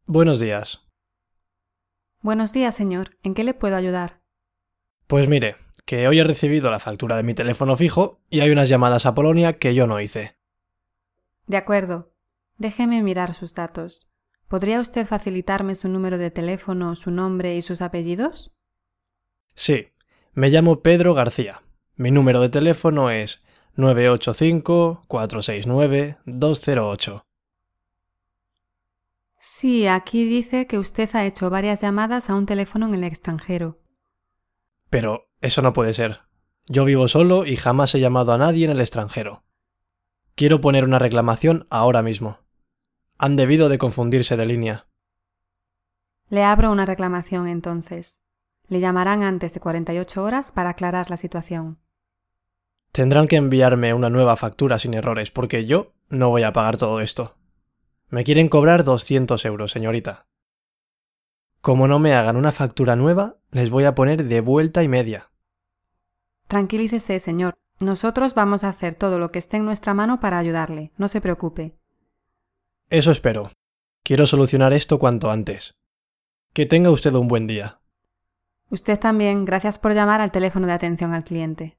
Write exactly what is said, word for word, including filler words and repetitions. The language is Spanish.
Buenos días. Buenos días, señor. ¿En qué le puedo ayudar? Pues mire, que hoy he recibido la factura de mi teléfono fijo y hay unas llamadas a Polonia que yo no hice. De acuerdo. Déjeme mirar sus datos. ¿Podría usted facilitarme su número de teléfono, su nombre y sus apellidos? Sí, me llamo Pedro García. Mi número de teléfono es nueve ocho cinco, cuatro seis nueve, dos cero ocho. Sí, aquí dice que usted ha hecho varias llamadas a un teléfono en el extranjero. Pero eso no puede ser. Yo vivo solo y jamás he llamado a nadie en el extranjero. Quiero poner una reclamación ahora mismo. Han debido de confundirse de línea. Le abro una reclamación entonces. Le llamarán antes de cuarenta y ocho horas para aclarar la situación. Tendrán que enviarme una nueva factura sin errores porque yo no voy a pagar todo esto. Me quieren cobrar doscientos euros, señorita. Como no me hagan una factura nueva, les voy a poner de vuelta y media. Tranquilícese, señor. Nosotros vamos a hacer todo lo que esté en nuestra mano para ayudarle. No se preocupe. Eso espero. Quiero solucionar esto cuanto antes. Que tenga usted un buen día. Usted también. Gracias por llamar al teléfono de atención al cliente.